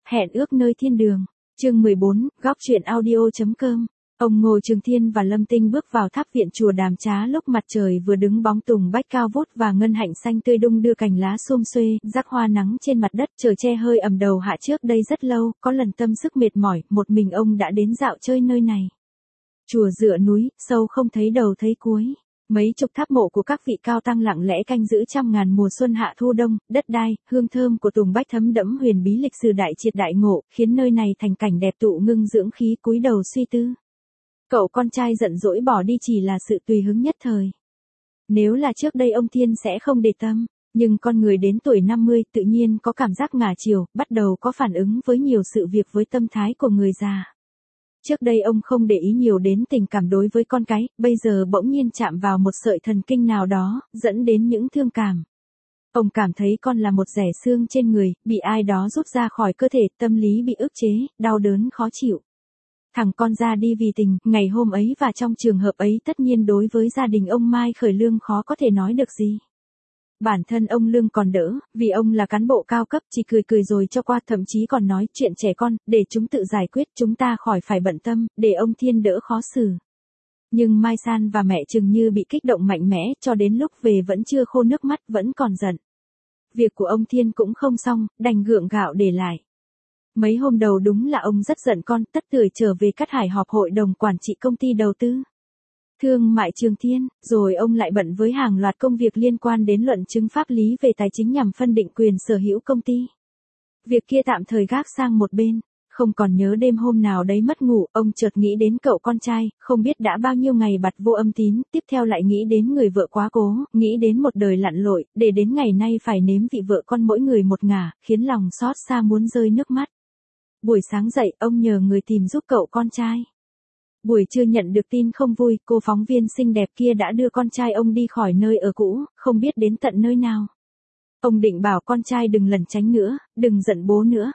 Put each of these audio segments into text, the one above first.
Hẹn ước nơi thiên đường. Chương 14, góc truyện audio.com. Ông Ngô Trường Thiên và Lâm Tinh bước vào tháp viện chùa Đàm Trá lúc mặt trời vừa đứng bóng tùng bách cao vút và ngân hạnh xanh tươi đung đưa cành lá xum xuê, rắc hoa nắng trên mặt đất, trời che hơi ẩm đầu hạ. Trước đây rất lâu, có lần tâm sức mệt mỏi, một mình ông đã đến dạo chơi nơi này. Chùa dựa núi, sâu không thấy đầu thấy cuối. Mấy chục tháp mộ của các vị cao tăng lặng lẽ canh giữ trăm ngàn mùa xuân hạ thu đông, đất đai, hương thơm của tùng bách thấm đẫm huyền bí lịch sử đại triệt đại ngộ, khiến nơi này thành cảnh đẹp tụ ngưng dưỡng khí. Cúi đầu suy tư. Cậu con trai giận dỗi bỏ đi chỉ là sự tùy hứng nhất thời. Nếu là trước đây ông Thiên sẽ không để tâm, nhưng con người đến tuổi 50 tự nhiên có cảm giác ngả chiều, bắt đầu có phản ứng với nhiều sự việc với tâm thái của người già. Trước đây ông không để ý nhiều đến tình cảm đối với con cái, bây giờ bỗng nhiên chạm vào một sợi thần kinh nào đó, dẫn đến những thương cảm. Ông cảm thấy con là một rẻ xương trên người, bị ai đó rút ra khỏi cơ thể, tâm lý bị ức chế, đau đớn khó chịu. Thằng con ra đi vì tình, ngày hôm ấy và trong trường hợp ấy tất nhiên đối với gia đình ông Mai Khởi Lương khó có thể nói được gì. Bản thân ông Lương còn đỡ, vì ông là cán bộ cao cấp, chỉ cười cười rồi cho qua, thậm chí còn nói chuyện trẻ con, để chúng tự giải quyết, chúng ta khỏi phải bận tâm, để ông Thiên đỡ khó xử. Nhưng Mai San và mẹ Trừng như bị kích động mạnh mẽ, cho đến lúc về vẫn chưa khô nước mắt, vẫn còn giận. Việc của ông Thiên cũng không xong, đành gượng gạo để lại. Mấy hôm đầu đúng là ông rất giận con, tất tưởi trở về Cát Hải họp hội đồng quản trị công ty đầu tư thương mại Trường Thiên, rồi ông lại bận với hàng loạt công việc liên quan đến luận chứng pháp lý về tài chính nhằm phân định quyền sở hữu công ty. Việc kia tạm thời gác sang một bên, không còn nhớ đêm hôm nào đấy mất ngủ, ông chợt nghĩ đến cậu con trai, không biết đã bao nhiêu ngày bặt vô âm tín, tiếp theo lại nghĩ đến người vợ quá cố, nghĩ đến một đời lặn lội, để đến ngày nay phải nếm vị vợ con mỗi người một ngả, khiến lòng xót xa muốn rơi nước mắt. Buổi sáng dậy, ông nhờ người tìm giúp cậu con trai. Buổi trưa nhận được tin không vui, cô phóng viên xinh đẹp kia đã đưa con trai ông đi khỏi nơi ở cũ, không biết đến tận nơi nào. Ông định bảo con trai đừng lẩn tránh nữa, đừng giận bố nữa.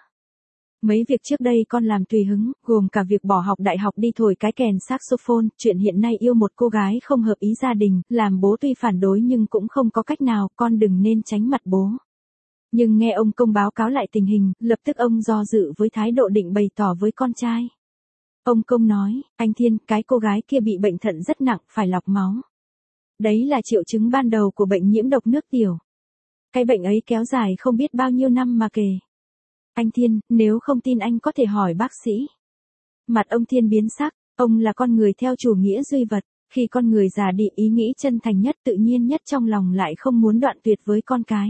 Mấy việc trước đây con làm tùy hứng, gồm cả việc bỏ học đại học đi thổi cái kèn saxophone, chuyện hiện nay yêu một cô gái không hợp ý gia đình, làm bố tuy phản đối nhưng cũng không có cách nào, con đừng nên tránh mặt bố. Nhưng nghe ông Công báo cáo lại tình hình, lập tức ông do dự với thái độ định bày tỏ với con trai. Ông Công nói, anh Thiên, cái cô gái kia bị bệnh thận rất nặng, phải lọc máu. Đấy là triệu chứng ban đầu của bệnh nhiễm độc nước tiểu. Cái bệnh ấy kéo dài không biết bao nhiêu năm mà kể. Anh Thiên, nếu không tin anh có thể hỏi bác sĩ. Mặt ông Thiên biến sắc, ông là con người theo chủ nghĩa duy vật, khi con người già đi ý nghĩ chân thành nhất tự nhiên nhất trong lòng lại không muốn đoạn tuyệt với con cái.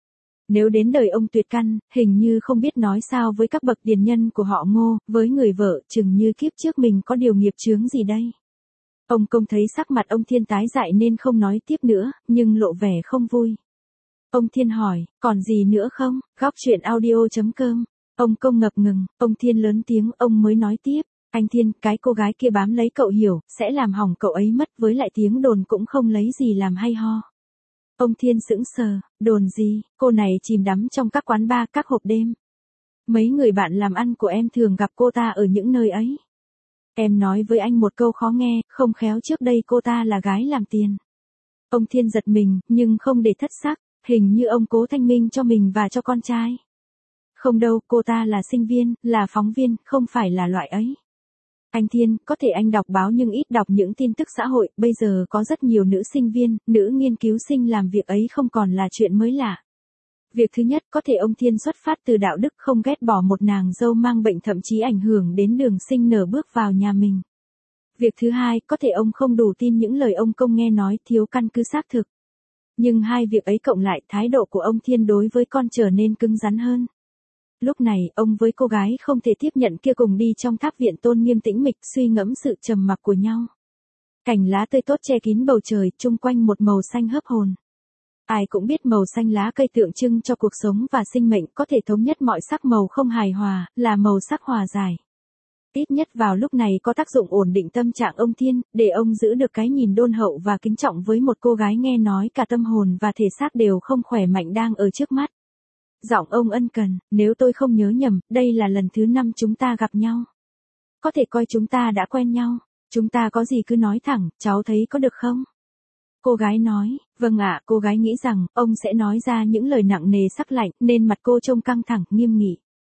Nếu đến đời ông tuyệt căn, hình như không biết nói sao với các bậc tiền nhân của họ Ngô, với người vợ, chừng như kiếp trước mình có điều nghiệp chướng gì đây. Ông Công thấy sắc mặt ông Thiên tái dại nên không nói tiếp nữa, nhưng lộ vẻ không vui. Ông Thiên hỏi, còn gì nữa không? Góc truyện audio.com. Ông Công ngập ngừng, ông Thiên lớn tiếng, ông mới nói tiếp. Anh Thiên, cái cô gái kia bám lấy cậu hiểu, sẽ làm hỏng cậu ấy mất, với lại tiếng đồn cũng không lấy gì làm hay ho. Ông Thiên sững sờ, đồn gì, cô này chìm đắm trong các quán bar, các hộp đêm. Mấy người bạn làm ăn của em thường gặp cô ta ở những nơi ấy. Em nói với anh một câu khó nghe, không khéo trước đây cô ta là gái làm tiền. Ông Thiên giật mình, nhưng không để thất sắc, hình như ông cố thanh minh cho mình và cho con trai. Không đâu, cô ta là sinh viên, là phóng viên, không phải là loại ấy. Anh Thiên, có thể anh đọc báo nhưng ít đọc những tin tức xã hội, bây giờ có rất nhiều nữ sinh viên, nữ nghiên cứu sinh làm việc ấy không còn là chuyện mới lạ. Việc thứ nhất, có thể ông Thiên xuất phát từ đạo đức không ghét bỏ một nàng dâu mang bệnh thậm chí ảnh hưởng đến đường sinh nở bước vào nhà mình. Việc thứ hai, có thể ông không đủ tin những lời ông Công nghe nói thiếu căn cứ xác thực. Nhưng hai việc ấy cộng lại, thái độ của ông Thiên đối với con trở nên cứng rắn hơn. Lúc này, ông với cô gái không thể tiếp nhận kia cùng đi trong tháp viện tôn nghiêm tĩnh mịch, suy ngẫm sự trầm mặc của nhau. Cành lá tươi tốt che kín bầu trời, chung quanh một màu xanh hớp hồn. Ai cũng biết màu xanh lá cây tượng trưng cho cuộc sống và sinh mệnh, có thể thống nhất mọi sắc màu không hài hòa, là màu sắc hòa giải. Ít nhất vào lúc này có tác dụng ổn định tâm trạng ông Thiên, để ông giữ được cái nhìn đôn hậu và kính trọng với một cô gái nghe nói cả tâm hồn và thể xác đều không khỏe mạnh đang ở trước mắt. Giọng ông ân cần, nếu tôi không nhớ nhầm, đây là lần thứ 5 chúng ta gặp nhau. Có thể coi chúng ta đã quen nhau, chúng ta có gì cứ nói thẳng, cháu thấy có được không? Cô gái nói, vâng ạ, cô gái nghĩ rằng, ông sẽ nói ra những lời nặng nề sắc lạnh, nên mặt cô trông căng thẳng, nghiêm nghị.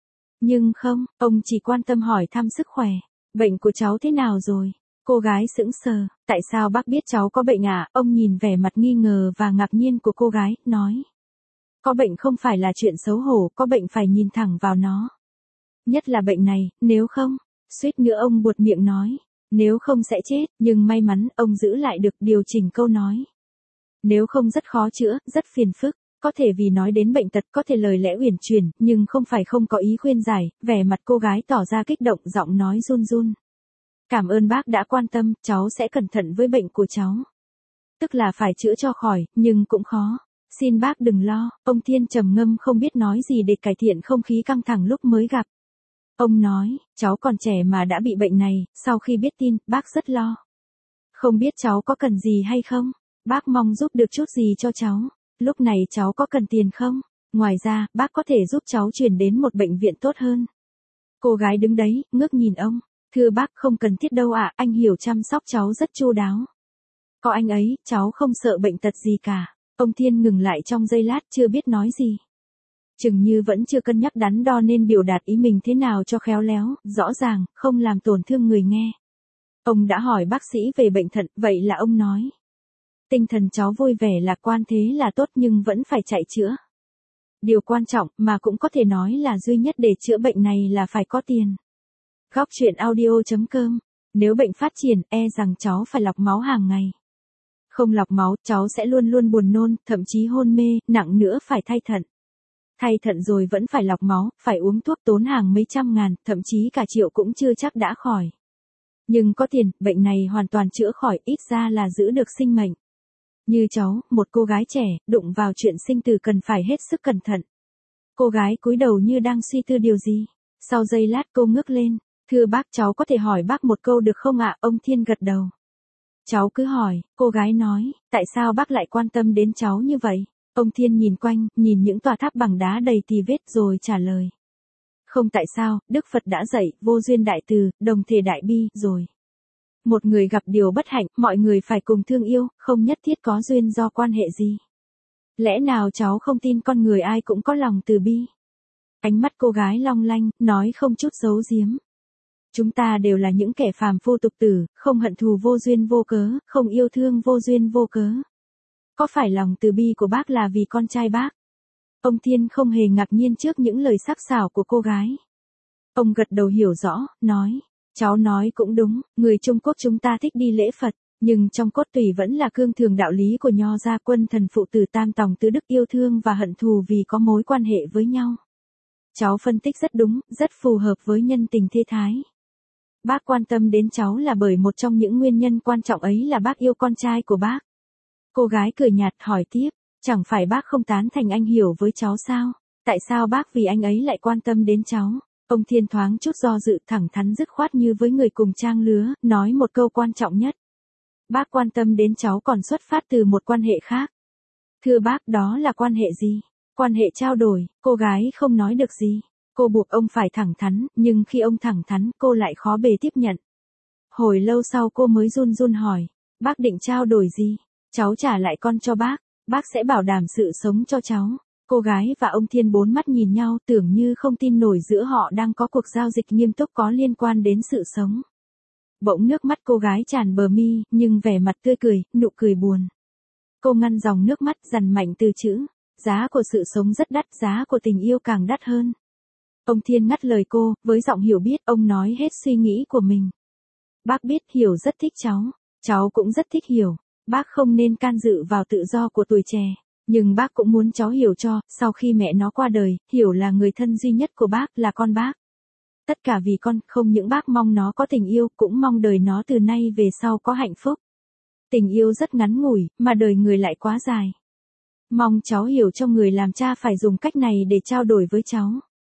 Nhưng không, ông chỉ quan tâm hỏi thăm sức khỏe. Bệnh của cháu thế nào rồi? Cô gái sững sờ, tại sao bác biết cháu có bệnh à? Ông nhìn vẻ mặt nghi ngờ và ngạc nhiên của cô gái, nói. Có bệnh không phải là chuyện xấu hổ, có bệnh phải nhìn thẳng vào nó. Nhất là bệnh này, nếu không, suýt nữa ông buột miệng nói. Nếu không sẽ chết, nhưng may mắn ông giữ lại được điều chỉnh câu nói. Nếu không rất khó chữa, rất phiền phức. Có thể vì nói đến bệnh tật có thể lời lẽ uyển chuyển, nhưng không phải không có ý khuyên giải, vẻ mặt cô gái tỏ ra kích động, giọng nói run run. Cảm ơn bác đã quan tâm, cháu sẽ cẩn thận với bệnh của cháu. Tức là phải chữa cho khỏi, nhưng cũng khó. Xin bác đừng lo, ông Thiên trầm ngâm không biết nói gì để cải thiện không khí căng thẳng lúc mới gặp. Ông nói, cháu còn trẻ mà đã bị bệnh này, sau khi biết tin, bác rất lo. Không biết cháu có cần gì hay không? Bác mong giúp được chút gì cho cháu. Lúc này cháu có cần tiền không? Ngoài ra, bác có thể giúp cháu chuyển đến một bệnh viện tốt hơn. Cô gái đứng đấy, ngước nhìn ông. Thưa bác, không cần thiết đâu ạ, anh hiểu chăm sóc cháu rất chu đáo. Có anh ấy, cháu không sợ bệnh tật gì cả. Ông Thiên ngừng lại trong giây lát chưa biết nói gì. Chừng như vẫn chưa cân nhắc đắn đo nên biểu đạt ý mình thế nào cho khéo léo, rõ ràng, không làm tổn thương người nghe. Ông đã hỏi bác sĩ về bệnh thận, vậy là ông nói. Tinh thần cháu vui vẻ lạc quan thế là tốt nhưng vẫn phải chạy chữa. Điều quan trọng mà cũng có thể nói là duy nhất để chữa bệnh này là phải có tiền. Góc chuyện audio.com. Nếu bệnh phát triển, rằng cháu phải lọc máu hàng ngày. Không lọc máu, cháu sẽ luôn luôn buồn nôn, thậm chí hôn mê, nặng nữa phải thay thận. Thay thận rồi vẫn phải lọc máu, phải uống thuốc tốn hàng mấy trăm ngàn, thậm chí cả triệu cũng chưa chắc đã khỏi. Nhưng có tiền, bệnh này hoàn toàn chữa khỏi, ít ra là giữ được sinh mệnh. Như cháu, một cô gái trẻ, đụng vào chuyện sinh tử cần phải hết sức cẩn thận. Cô gái cúi đầu như đang suy tư điều gì. Sau giây lát cô ngước lên. Thưa bác, cháu có thể hỏi bác một câu được không ạ? Ông Thiên gật đầu. Cháu cứ hỏi, cô gái nói, tại sao bác lại quan tâm đến cháu như vậy? Ông Thiên nhìn quanh, nhìn những tòa tháp bằng đá đầy tì vết rồi trả lời. Không tại sao, Đức Phật đã dạy, vô duyên đại từ, đồng thể đại bi, rồi. Một người gặp điều bất hạnh, mọi người phải cùng thương yêu, không nhất thiết có duyên do quan hệ gì. Lẽ nào cháu không tin con người ai cũng có lòng từ bi? Ánh mắt cô gái long lanh, nói không chút giấu giếm. Chúng ta đều là những kẻ phàm phu tục tử, không hận thù vô duyên vô cớ, không yêu thương vô duyên vô cớ. Có phải lòng từ bi của bác là vì con trai bác? Ông Thiên không hề ngạc nhiên trước những lời sắc sảo của cô gái. Ông gật đầu hiểu rõ, nói. Cháu nói cũng đúng, người Trung Quốc chúng ta thích đi lễ Phật, nhưng trong cốt tủy vẫn là cương thường đạo lý của Nho gia quân thần phụ tử tam tòng tứ đức yêu thương và hận thù vì có mối quan hệ với nhau. Cháu phân tích rất đúng, rất phù hợp với nhân tình thê thái. Bác quan tâm đến cháu là bởi một trong những nguyên nhân quan trọng ấy là bác yêu con trai của bác. Cô gái cười nhạt hỏi tiếp, chẳng phải bác không tán thành anh Hiểu với cháu sao? Tại sao bác vì anh ấy lại quan tâm đến cháu? Ông Thiên thoáng chút do dự thẳng thắn dứt khoát như với người cùng trang lứa, nói một câu quan trọng nhất. Bác quan tâm đến cháu còn xuất phát từ một quan hệ khác. Thưa bác, đó là quan hệ gì? Quan hệ trao đổi, cô gái không nói được gì. Cô buộc ông phải thẳng thắn, nhưng khi ông thẳng thắn, cô lại khó bề tiếp nhận. Hồi lâu sau cô mới run run hỏi, bác định trao đổi gì? Cháu trả lại con cho bác sẽ bảo đảm sự sống cho cháu. Cô gái và ông Thiên bốn mắt nhìn nhau tưởng như không tin nổi giữa họ đang có cuộc giao dịch nghiêm túc có liên quan đến sự sống. Bỗng nước mắt cô gái tràn bờ mi, nhưng vẻ mặt tươi cười, nụ cười buồn. Cô ngăn dòng nước mắt dằn mạnh từ chữ, giá của sự sống rất đắt, giá của tình yêu càng đắt hơn. Ông Thiên ngắt lời cô, với giọng hiểu biết, ông nói hết suy nghĩ của mình. Bác biết Hiểu rất thích cháu cũng rất thích Hiểu, bác không nên can dự vào tự do của tuổi trẻ. Nhưng bác cũng muốn cháu hiểu cho, sau khi mẹ nó qua đời, Hiểu là người thân duy nhất của bác, là con bác. Tất cả vì con, không những bác mong nó có tình yêu, cũng mong đời nó từ nay về sau có hạnh phúc. Tình yêu rất ngắn ngủi, mà đời người lại quá dài. Mong cháu hiểu cho người làm cha phải dùng cách này để trao đổi với cháu.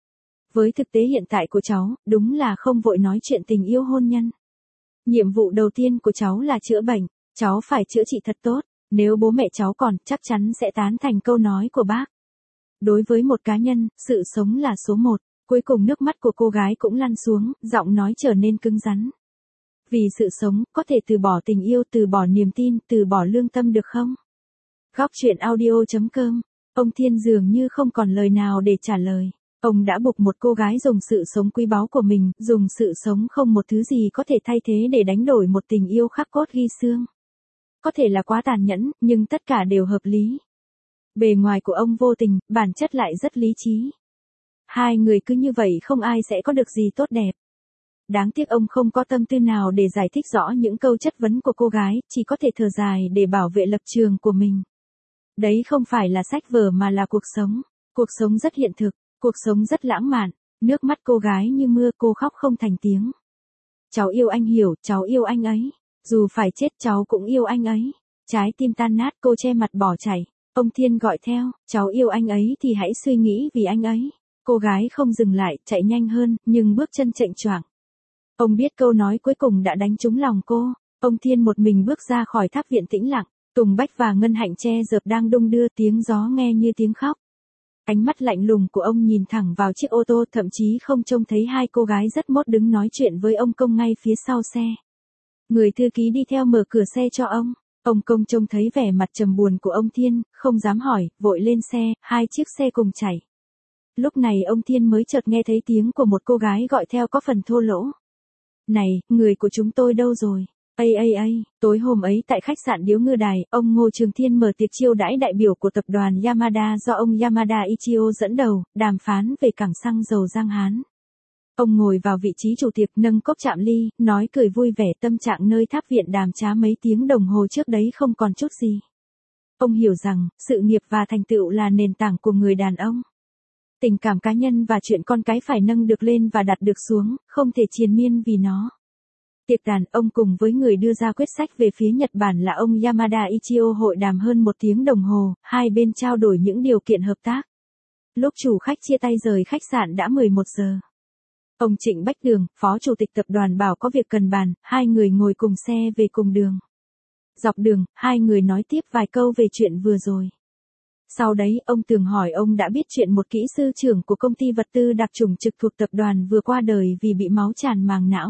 Với thực tế hiện tại của cháu, đúng là không vội nói chuyện tình yêu hôn nhân. Nhiệm vụ đầu tiên của cháu là chữa bệnh, cháu phải chữa trị thật tốt. Nếu bố mẹ cháu còn, chắc chắn sẽ tán thành câu nói của bác. Đối với một cá nhân, sự sống là số một. Cuối cùng nước mắt của cô gái cũng lăn xuống, giọng nói trở nên cứng rắn. Vì sự sống, có thể từ bỏ tình yêu, từ bỏ niềm tin, từ bỏ lương tâm được không? Góc chuyện audio.com. Ông Thiên dường như không còn lời nào để trả lời. Ông đã buộc một cô gái dùng sự sống quý báu của mình, dùng sự sống không một thứ gì có thể thay thế để đánh đổi một tình yêu khắc cốt ghi xương. Có thể là quá tàn nhẫn, nhưng tất cả đều hợp lý. Bề ngoài của ông vô tình, bản chất lại rất lý trí. Hai người cứ như vậy không ai sẽ có được gì tốt đẹp. Đáng tiếc ông không có tâm tư nào để giải thích rõ những câu chất vấn của cô gái, chỉ có thể thở dài để bảo vệ lập trường của mình. Đấy không phải là sách vở mà là cuộc sống. Cuộc sống rất hiện thực, cuộc sống rất lãng mạn. Nước mắt cô gái như mưa, cô khóc không thành tiếng. Cháu yêu anh hiểu, cháu yêu anh ấy. Dù phải chết cháu cũng yêu anh ấy. Trái tim tan nát, cô che mặt bỏ chạy. Ông Thiên gọi theo, cháu yêu anh ấy thì hãy suy nghĩ vì anh ấy. Cô gái không dừng lại, chạy nhanh hơn, nhưng bước chân chệch choạng. Ông biết câu nói cuối cùng đã đánh trúng lòng cô. Ông Thiên một mình bước ra khỏi tháp viện tĩnh lặng. Tùng Bách và Ngân Hạnh che dợp đang đung đưa, tiếng gió nghe như tiếng khóc. Ánh mắt lạnh lùng của ông nhìn thẳng vào chiếc ô tô, thậm chí không trông thấy hai cô gái rất mốt đứng nói chuyện với ông Công ngay phía sau xe. Người thư ký đi theo mở cửa xe cho ông. Ông Công trông thấy vẻ mặt trầm buồn của ông Thiên, không dám hỏi, vội lên xe, hai chiếc xe cùng chạy. Lúc này ông Thiên mới chợt nghe thấy tiếng của một cô gái gọi theo có phần thô lỗ. Này, người của chúng tôi đâu rồi? Tối hôm ấy tại khách sạn Điếu Ngư Đài, ông Ngô Trường Thiên mở tiệc chiêu đãi đại biểu của tập đoàn Yamada do ông Yamada Ichio dẫn đầu, đàm phán về cảng xăng dầu Giang Hán. Ông ngồi vào vị trí chủ tiệc nâng cốc chạm ly, nói cười vui vẻ, tâm trạng nơi tháp viện đàm trá mấy tiếng đồng hồ trước đấy không còn chút gì. Ông hiểu rằng, sự nghiệp và thành tựu là nền tảng của người đàn ông. Tình cảm cá nhân và chuyện con cái phải nâng được lên và đặt được xuống, không thể triền miên vì nó. Tiệc tàn, ông cùng với người đưa ra quyết sách về phía Nhật Bản là ông Yamada Ichio hội đàm hơn 1 tiếng đồng hồ, hai bên trao đổi những điều kiện hợp tác. Lúc chủ khách chia tay rời khách sạn đã 11 giờ. Ông Trịnh Bách Đường, phó chủ tịch tập đoàn bảo có việc cần bàn, hai người ngồi cùng xe về cùng đường. Dọc đường, hai người nói tiếp vài câu về chuyện vừa rồi. Sau đấy, ông Tường hỏi ông đã biết chuyện một kỹ sư trưởng của công ty vật tư đặc chủng trực thuộc tập đoàn vừa qua đời vì bị máu tràn màng não.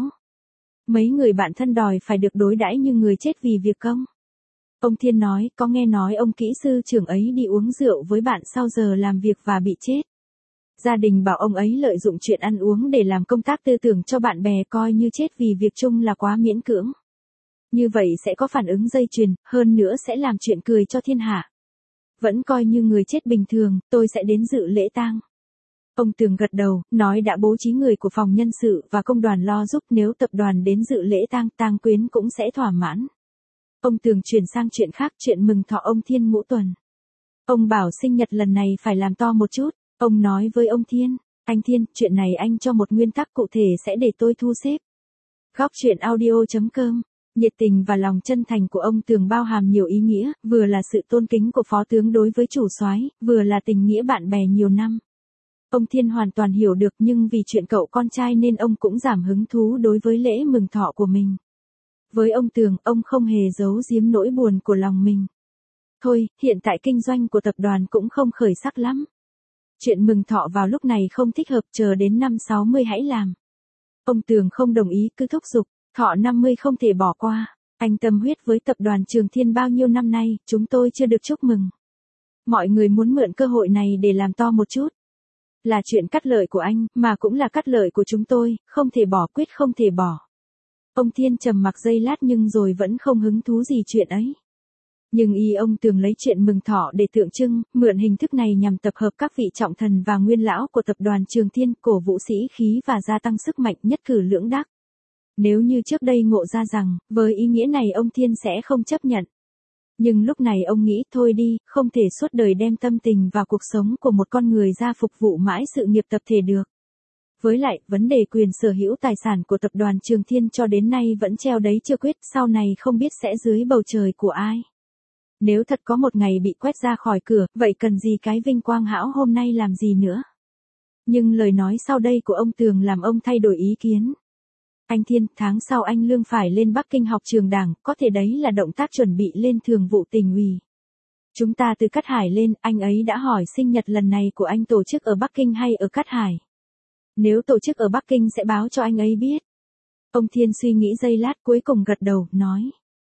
Mấy người bạn thân đòi phải được đối đãi như người chết vì việc công. Ông Thiên nói, có nghe nói ông kỹ sư trưởng ấy đi uống rượu với bạn sau giờ làm việc và bị chết. Gia đình bảo ông ấy lợi dụng chuyện ăn uống để làm công tác tư tưởng cho bạn bè, coi như chết vì việc chung là quá miễn cưỡng. Như vậy sẽ có phản ứng dây chuyền, hơn nữa sẽ làm chuyện cười cho thiên hạ. Vẫn coi như người chết bình thường, tôi sẽ đến dự lễ tang. Ông Tường gật đầu, nói đã bố trí người của phòng nhân sự và công đoàn lo giúp, nếu tập đoàn đến dự lễ tang quyến cũng sẽ thỏa mãn. Ông Tường chuyển sang chuyện khác, chuyện mừng thọ ông Thiên Ngũ Tuần. Ông bảo sinh nhật lần này phải làm to một chút. Ông nói với ông Thiên, anh Thiên, chuyện này anh cho một nguyên tắc cụ thể sẽ để tôi thu xếp. Góc chuyện audio.com. Nhiệt tình và lòng chân thành của ông Tường bao hàm nhiều ý nghĩa, vừa là sự tôn kính của phó tướng đối với chủ soái, vừa là tình nghĩa bạn bè nhiều năm. Ông Thiên hoàn toàn hiểu được, nhưng vì chuyện cậu con trai nên ông cũng giảm hứng thú đối với lễ mừng thọ của mình. Với ông Tường, ông không hề giấu giếm nỗi buồn của lòng mình. Thôi, hiện tại kinh doanh của tập đoàn cũng không khởi sắc lắm. Chuyện mừng thọ vào lúc này không thích hợp, chờ đến năm 60 hãy làm. Ông Tường không đồng ý, cứ thúc giục, thọ 50 không thể bỏ qua. Anh tâm huyết với tập đoàn Trường Thiên bao nhiêu năm nay, chúng tôi chưa được chúc mừng. Mọi người muốn mượn cơ hội này để làm to một chút. Là chuyện cắt lợi của anh, mà cũng là cắt lợi của chúng tôi, không thể bỏ, quyết không thể bỏ. Ông Thiên trầm mặc giây lát nhưng rồi vẫn không hứng thú gì chuyện ấy. Nhưng ông Tường lấy chuyện mừng thọ để tượng trưng, mượn hình thức này nhằm tập hợp các vị trọng thần và nguyên lão của tập đoàn Trường Thiên, cổ vũ sĩ khí và gia tăng sức mạnh, nhất cử lưỡng đắc. Nếu như trước đây ngộ ra rằng, với ý nghĩa này ông Thiên sẽ không chấp nhận. Nhưng lúc này ông nghĩ, thôi đi, không thể suốt đời đem tâm tình vào cuộc sống của một con người ra phục vụ mãi sự nghiệp tập thể được. Với lại, vấn đề quyền sở hữu tài sản của tập đoàn Trường Thiên cho đến nay vẫn treo đấy chưa quyết, sau này không biết sẽ dưới bầu trời của ai. Nếu thật có một ngày bị quét ra khỏi cửa, vậy cần gì cái vinh quang hão hôm nay làm gì nữa. Nhưng lời nói sau đây của ông Tường làm ông thay đổi ý kiến. Anh Thiên, tháng sau anh Lương phải lên Bắc Kinh học trường đảng, có thể đấy là động tác chuẩn bị lên thường vụ tỉnh ủy. Chúng ta từ Cát Hải lên, anh ấy đã hỏi sinh nhật lần này của anh tổ chức ở Bắc Kinh hay ở Cát Hải. Nếu tổ chức ở Bắc Kinh sẽ báo cho anh ấy biết. Ông Thiên suy nghĩ giây lát cuối cùng gật đầu, nói.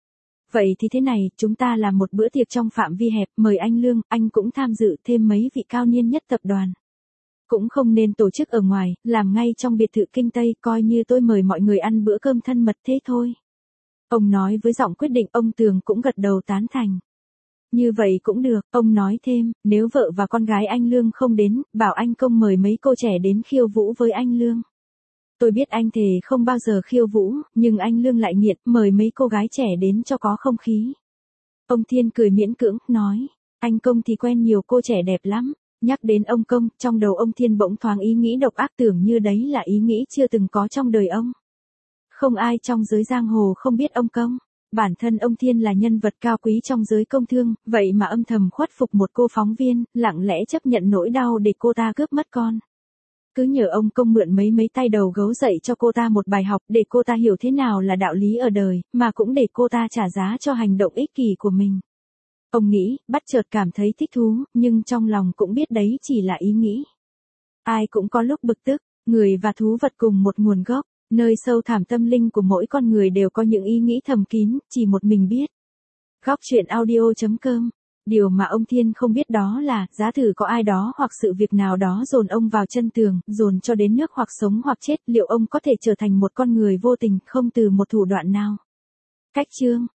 Vậy thì thế này, chúng ta làm một bữa tiệc trong phạm vi hẹp, mời anh Lương, anh cũng tham dự, thêm mấy vị cao niên nhất tập đoàn. Cũng không nên tổ chức ở ngoài, làm ngay trong biệt thự kinh Tây, coi như tôi mời mọi người ăn bữa cơm thân mật thế thôi. Ông nói với giọng quyết định, ông Tường cũng gật đầu tán thành. Như vậy cũng được, ông nói thêm, nếu vợ và con gái anh Lương không đến, bảo anh Công mời mấy cô trẻ đến khiêu vũ với anh Lương. Tôi biết anh thề không bao giờ khiêu vũ, nhưng anh Lương lại nghiện, mời mấy cô gái trẻ đến cho có không khí. Ông Thiên cười miễn cưỡng, nói, anh Công thì quen nhiều cô trẻ đẹp lắm. Nhắc đến ông Công, trong đầu ông Thiên bỗng thoáng ý nghĩ độc ác, tưởng như đấy là ý nghĩ chưa từng có trong đời ông. Không ai trong giới giang hồ không biết ông Công. Bản thân ông Thiên là nhân vật cao quý trong giới công thương, vậy mà âm thầm khuất phục một cô phóng viên, lặng lẽ chấp nhận nỗi đau để cô ta cướp mất con. Cứ nhờ ông Công mượn mấy tay đầu gấu dạy cho cô ta một bài học để cô ta hiểu thế nào là đạo lý ở đời, mà cũng để cô ta trả giá cho hành động ích kỷ của mình. Ông nghĩ, bắt chợt cảm thấy thích thú, nhưng trong lòng cũng biết đấy chỉ là ý nghĩ. Ai cũng có lúc bực tức, người và thú vật cùng một nguồn gốc, nơi sâu thẳm tâm linh của mỗi con người đều có những ý nghĩ thầm kín, chỉ một mình biết. Góc truyện audio.com. Điều mà ông Thiên không biết đó là, giá thử có ai đó hoặc sự việc nào đó dồn ông vào chân tường, dồn cho đến nước hoặc sống hoặc chết, liệu ông có thể trở thành một con người vô tình, không từ một thủ đoạn nào? Cách chương